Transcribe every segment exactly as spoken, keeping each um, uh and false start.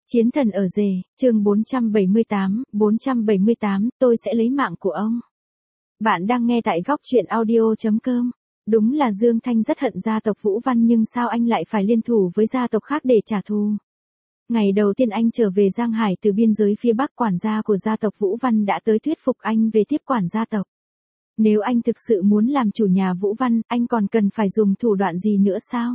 Chiến thần ở rể, chương bốn trăm bảy mươi tám, bốn trăm bảy mươi tám, tôi sẽ lấy mạng của ông. Bạn đang nghe tại góc truyện audio chấm com. Đúng là Dương Thanh rất hận gia tộc Vũ Văn, nhưng sao anh lại phải liên thủ với gia tộc khác để trả thù? Ngày đầu tiên anh trở về Giang Hải từ biên giới phía Bắc, quản gia của gia tộc Vũ Văn đã tới thuyết phục anh về tiếp quản gia tộc. Nếu anh thực sự muốn làm chủ nhà Vũ Văn, anh còn cần phải dùng thủ đoạn gì nữa sao?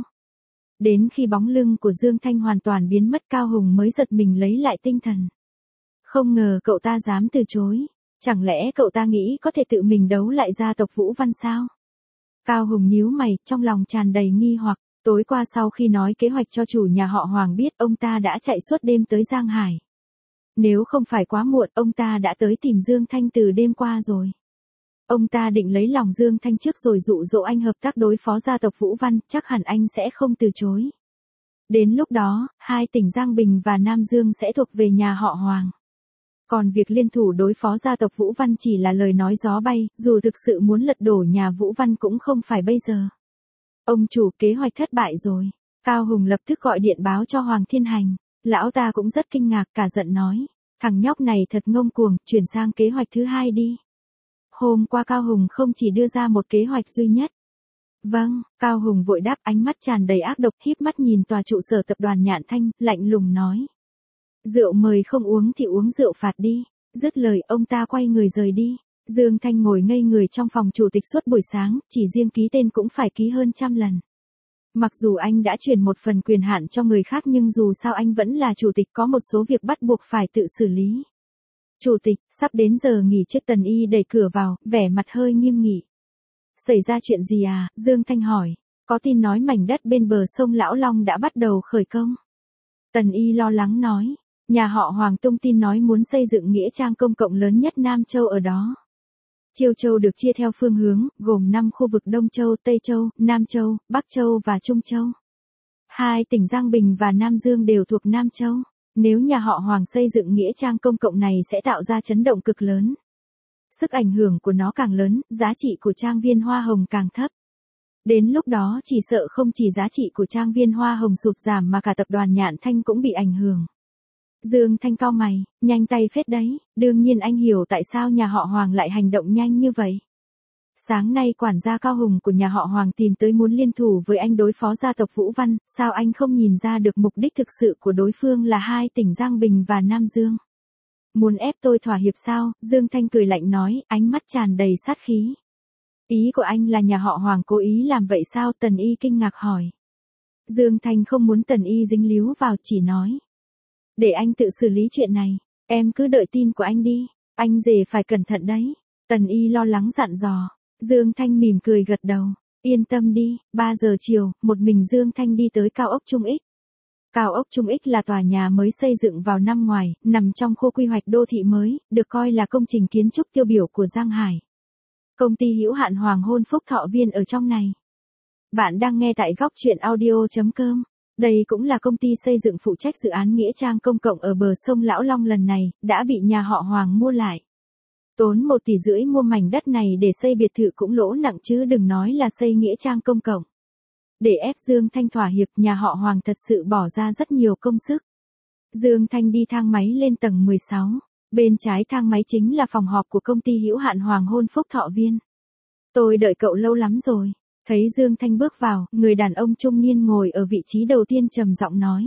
Đến khi bóng lưng của Dương Thanh hoàn toàn biến mất, Cao Hùng mới giật mình lấy lại tinh thần. Không ngờ cậu ta dám từ chối. Chẳng lẽ cậu ta nghĩ có thể tự mình đấu lại gia tộc Vũ Văn sao? Cao Hùng nhíu mày, trong lòng tràn đầy nghi hoặc. Tối qua sau khi nói kế hoạch cho chủ nhà họ Hoàng biết, ông ta đã chạy suốt đêm tới Giang Hải. Nếu không phải quá muộn, ông ta đã tới tìm Dương Thanh từ đêm qua rồi. Ông ta định lấy lòng Dương Thanh trước rồi dụ dỗ anh hợp tác đối phó gia tộc Vũ Văn, chắc hẳn anh sẽ không từ chối. Đến lúc đó, hai tỉnh Giang Bình và Nam Dương sẽ thuộc về nhà họ Hoàng. Còn việc liên thủ đối phó gia tộc Vũ Văn chỉ là lời nói gió bay, dù thực sự muốn lật đổ nhà Vũ Văn cũng không phải bây giờ. Ông chủ, kế hoạch thất bại rồi. Cao Hùng lập tức gọi điện báo cho Hoàng Thiên Hành. Lão ta cũng rất kinh ngạc, cả giận nói. Thằng nhóc này thật ngông cuồng, chuyển sang kế hoạch thứ hai đi. Hôm qua Cao Hùng không chỉ đưa ra một kế hoạch duy nhất. Vâng, Cao Hùng vội đáp, ánh mắt tràn đầy ác độc, híp mắt nhìn tòa trụ sở tập đoàn Nhạn Thanh, lạnh lùng nói. Rượu mời không uống thì uống rượu phạt đi. Dứt lời, ông ta quay người rời đi. Dương Thanh ngồi ngây người trong phòng chủ tịch suốt buổi sáng, chỉ riêng ký tên cũng phải ký hơn trăm lần. Mặc dù anh đã chuyển một phần quyền hạn cho người khác, nhưng dù sao anh vẫn là chủ tịch, có một số việc bắt buộc phải tự xử lý. Chủ tịch, sắp đến giờ nghỉ trước. Tần Y đẩy cửa vào, vẻ mặt hơi nghiêm nghị. Xảy ra chuyện gì à? Dương Thanh hỏi. Có tin nói mảnh đất bên bờ sông Lão Long đã bắt đầu khởi công. Tần Y lo lắng nói. Nhà họ Hoàng tung tin nói muốn xây dựng nghĩa trang công cộng lớn nhất Nam Châu ở đó. Chiêu Châu được chia theo phương hướng, gồm năm khu vực Đông Châu, Tây Châu, Nam Châu, Bắc Châu và Trung Châu. Hai tỉnh Giang Bình và Nam Dương đều thuộc Nam Châu. Nếu nhà họ Hoàng xây dựng nghĩa trang công cộng này sẽ tạo ra chấn động cực lớn. Sức ảnh hưởng của nó càng lớn, giá trị của trang viên Hoa Hồng càng thấp. Đến lúc đó chỉ sợ không chỉ giá trị của trang viên Hoa Hồng sụt giảm mà cả tập đoàn Nhạn Thanh cũng bị ảnh hưởng. Dương Thanh cau mày, nhanh tay phết đấy, đương nhiên anh hiểu tại sao nhà họ Hoàng lại hành động nhanh như vậy. Sáng nay quản gia Cao Hùng của nhà họ Hoàng tìm tới muốn liên thủ với anh đối phó gia tộc Vũ Văn, sao anh không nhìn ra được mục đích thực sự của đối phương là hai tỉnh Giang Bình và Nam Dương? Muốn ép tôi thỏa hiệp sao? Dương Thanh cười lạnh nói, ánh mắt tràn đầy sát khí. Ý của anh là nhà họ Hoàng cố ý làm vậy sao? Tần Y kinh ngạc hỏi. Dương Thanh không muốn Tần Y dính líu vào, chỉ nói. Để anh tự xử lý chuyện này, em cứ đợi tin của anh đi, anh rể phải cẩn thận đấy. Tần Y lo lắng dặn dò. Dương Thanh mỉm cười gật đầu. Yên tâm đi. Ba giờ chiều, một mình Dương Thanh đi tới cao ốc Trung Ích. Cao ốc Trung Ích là tòa nhà mới xây dựng vào năm ngoái, nằm trong khu quy hoạch đô thị mới, được coi là công trình kiến trúc tiêu biểu của Giang Hải. Công ty hữu hạn Hoàng Hôn Phúc Thọ Viên ở trong này. Bạn đang nghe tại góc truyện audio chấm com. Đây cũng là công ty xây dựng phụ trách dự án nghĩa trang công cộng ở bờ sông Lão Long lần này, đã bị nhà họ Hoàng mua lại. Tốn một tỷ rưỡi mua mảnh đất này để xây biệt thự cũng lỗ nặng chứ đừng nói là xây nghĩa trang công cộng. Để ép Dương Thanh thỏa hiệp, nhà họ Hoàng thật sự bỏ ra rất nhiều công sức. Dương Thanh đi thang máy lên tầng mười sáu. Bên trái thang máy chính là phòng họp của công ty hữu hạn Hoàng Hôn Phúc Thọ Viên. Tôi đợi cậu lâu lắm rồi. Thấy Dương Thanh bước vào, người đàn ông trung niên ngồi ở vị trí đầu tiên trầm giọng nói.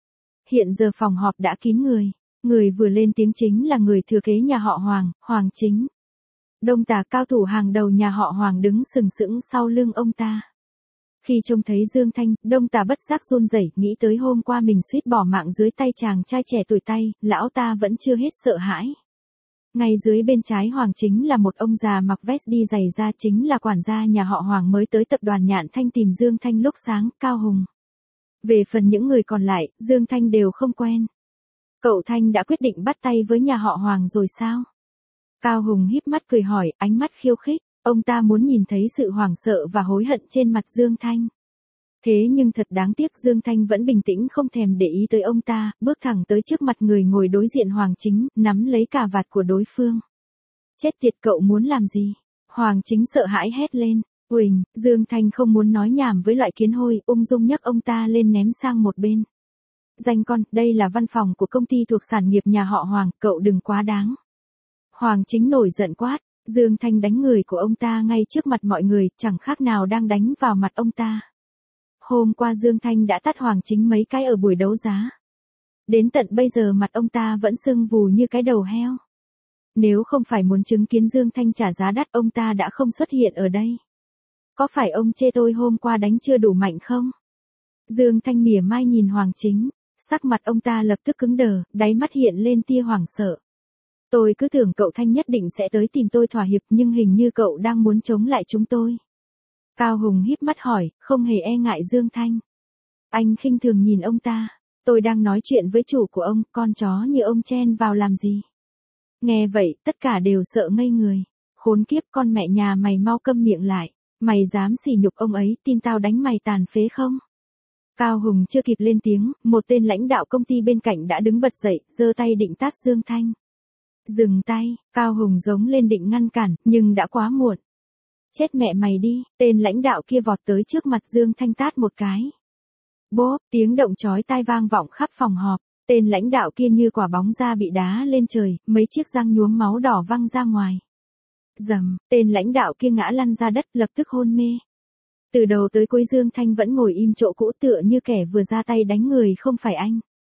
Hiện giờ phòng họp đã kín người. Người vừa lên tiếng chính là người thừa kế nhà họ Hoàng, Hoàng Chính. Đông tà cao thủ hàng đầu nhà họ Hoàng đứng sừng sững sau lưng ông ta. Khi trông thấy Dương Thanh, Đông tà bất giác run rẩy, nghĩ tới hôm qua mình suýt bỏ mạng dưới tay chàng trai trẻ tuổi tay, lão ta vẫn chưa hết sợ hãi. Ngay dưới bên trái Hoàng Chính là một ông già mặc vest đi giày da, chính là quản gia nhà họ Hoàng mới tới tập đoàn Nhạn Thanh tìm Dương Thanh lúc sáng, Cao Hùng. Về phần những người còn lại, Dương Thanh đều không quen. Cậu Thanh đã quyết định bắt tay với nhà họ Hoàng rồi sao? Cao Hùng híp mắt cười hỏi, ánh mắt khiêu khích. Ông ta muốn nhìn thấy sự hoảng sợ và hối hận trên mặt Dương Thanh. Thế nhưng thật đáng tiếc, Dương Thanh vẫn bình tĩnh không thèm để ý tới ông ta, bước thẳng tới trước mặt người ngồi đối diện Hoàng Chính, nắm lấy cà vạt của đối phương. Chết tiệt, cậu muốn làm gì? Hoàng Chính sợ hãi hét lên. Uỳnh, Dương Thanh không muốn nói nhảm với loại kiến hôi, ung dung nhấc ông ta lên ném sang một bên. Danh con, đây là văn phòng của công ty thuộc sản nghiệp nhà họ Hoàng, cậu đừng quá đáng. Hoàng Chính nổi giận quát, Dương Thanh đánh người của ông ta ngay trước mặt mọi người, chẳng khác nào đang đánh vào mặt ông ta. Hôm qua Dương Thanh đã tát Hoàng Chính mấy cái ở buổi đấu giá. Đến tận bây giờ mặt ông ta vẫn sưng vù như cái đầu heo. Nếu không phải muốn chứng kiến Dương Thanh trả giá đắt, ông ta đã không xuất hiện ở đây. Có phải ông chê tôi hôm qua đánh chưa đủ mạnh không? Dương Thanh mỉa mai nhìn Hoàng Chính, sắc mặt ông ta lập tức cứng đờ, đáy mắt hiện lên tia hoảng sợ. Tôi cứ tưởng cậu Thanh nhất định sẽ tới tìm tôi thỏa hiệp, nhưng hình như cậu đang muốn chống lại chúng tôi. Cao Hùng híp mắt hỏi, không hề e ngại Dương Thanh. Anh khinh thường nhìn ông ta, tôi đang nói chuyện với chủ của ông, con chó như ông chen vào làm gì? Nghe vậy, tất cả đều sợ ngây người. Khốn kiếp, con mẹ nhà mày mau câm miệng lại, mày dám sỉ nhục ông ấy, tin tao đánh mày tàn phế không? Cao Hùng chưa kịp lên tiếng, một tên lãnh đạo công ty bên cạnh đã đứng bật dậy, giơ tay định tát Dương Thanh. Dừng tay, Cao Hùng giống lên định ngăn cản, nhưng đã quá muộn. Chết mẹ mày đi, tên lãnh đạo kia vọt tới trước mặt Dương Thanh tát một cái. Bốp, tiếng động chói tai vang vọng khắp phòng họp, tên lãnh đạo kia như quả bóng da bị đá lên trời, mấy chiếc răng nhuốm máu đỏ văng ra ngoài. Dầm, tên lãnh đạo kia ngã lăn ra đất, lập tức hôn mê. Từ đầu tới cuối Dương Thanh vẫn ngồi im chỗ cũ tựa như kẻ vừa ra tay đánh người không phải anh.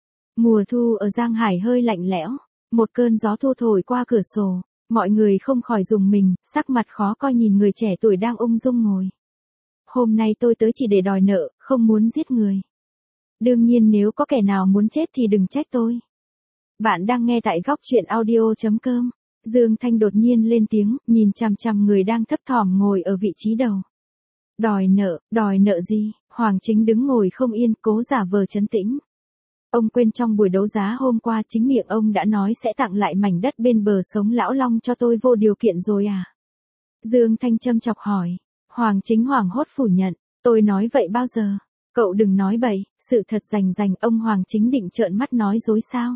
Mùa thu ở Giang Hải hơi lạnh lẽo, một cơn gió thu thổi qua cửa sổ, mọi người không khỏi rùng mình, sắc mặt khó coi nhìn người trẻ tuổi đang ung dung ngồi. Hôm nay tôi tới chỉ để đòi nợ, không muốn giết người. Đương nhiên nếu có kẻ nào muốn chết thì đừng trách tôi. Bạn đang nghe tại góc truyện audio chấm com. Dương Thanh đột nhiên lên tiếng, nhìn chằm chằm người đang thấp thỏm ngồi ở vị trí đầu. Đòi nợ, đòi nợ gì? Hoàng Chính đứng ngồi không yên, cố giả vờ trấn tĩnh. Ông quên trong buổi đấu giá hôm qua chính miệng ông đã nói sẽ tặng lại mảnh đất bên bờ sống Lão Long cho tôi vô điều kiện rồi à? Dương Thanh châm chọc hỏi. Hoàng Chính hoảng hốt phủ nhận, tôi nói vậy bao giờ? Cậu đừng nói bậy, sự thật rành rành. Ông Hoàng Chính định trợn mắt nói dối sao?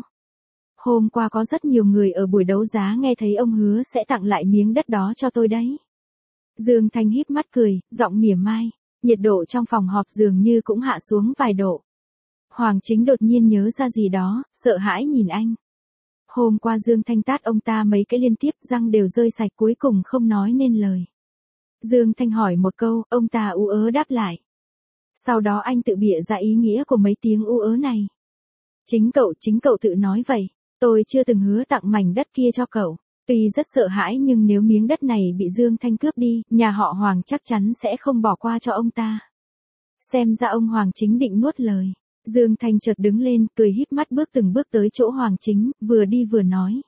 Hôm qua có rất nhiều người ở buổi đấu giá nghe thấy ông hứa sẽ tặng lại miếng đất đó cho tôi đấy. Dương Thanh híp mắt cười, giọng mỉa mai, nhiệt độ trong phòng họp dường như cũng hạ xuống vài độ. Hoàng Chính đột nhiên nhớ ra gì đó, sợ hãi nhìn anh. Hôm qua Dương Thanh tát ông ta mấy cái liên tiếp, răng đều rơi sạch, cuối cùng không nói nên lời. Dương Thanh hỏi một câu, ông ta ú ớ đáp lại. Sau đó anh tự bịa ra ý nghĩa của mấy tiếng ú ớ này. Chính cậu, chính cậu tự nói vậy, tôi chưa từng hứa tặng mảnh đất kia cho cậu. Tuy rất sợ hãi nhưng nếu miếng đất này bị Dương Thanh cướp đi, nhà họ Hoàng chắc chắn sẽ không bỏ qua cho ông ta. Xem ra ông Hoàng Chính định nuốt lời. Dương Thanh chợt đứng lên, cười híp mắt bước từng bước tới chỗ Hoàng Chính, vừa đi vừa nói.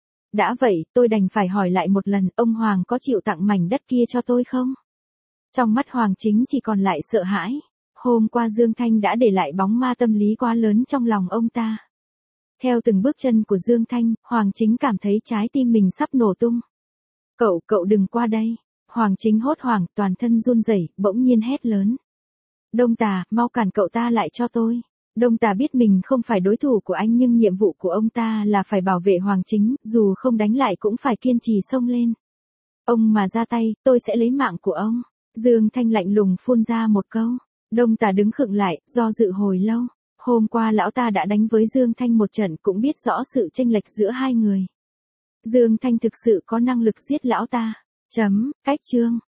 Đã vậy, tôi đành phải hỏi lại một lần, ông Hoàng có chịu tặng mảnh đất kia cho tôi không? Trong mắt Hoàng Chính chỉ còn lại sợ hãi. Hôm qua Dương Thanh đã để lại bóng ma tâm lý quá lớn trong lòng ông ta. Theo từng bước chân của Dương Thanh, Hoàng Chính cảm thấy trái tim mình sắp nổ tung. Cậu, cậu đừng qua đây. Hoàng Chính hốt hoảng, toàn thân run rẩy, bỗng nhiên hét lớn. Đông Tà, mau cản cậu ta lại cho tôi. Đông Tà biết mình không phải đối thủ của anh nhưng nhiệm vụ của ông ta là phải bảo vệ Hoàng Chính, dù không đánh lại cũng phải kiên trì xông lên. Ông mà ra tay, tôi sẽ lấy mạng của ông. Dương Thanh lạnh lùng phun ra một câu. Đông Tà đứng khựng lại, do dự hồi lâu. Hôm qua lão ta đã đánh với Dương Thanh một trận, cũng biết rõ sự chênh lệch giữa hai người. Dương Thanh thực sự có năng lực giết lão ta. Chấm, cách chương.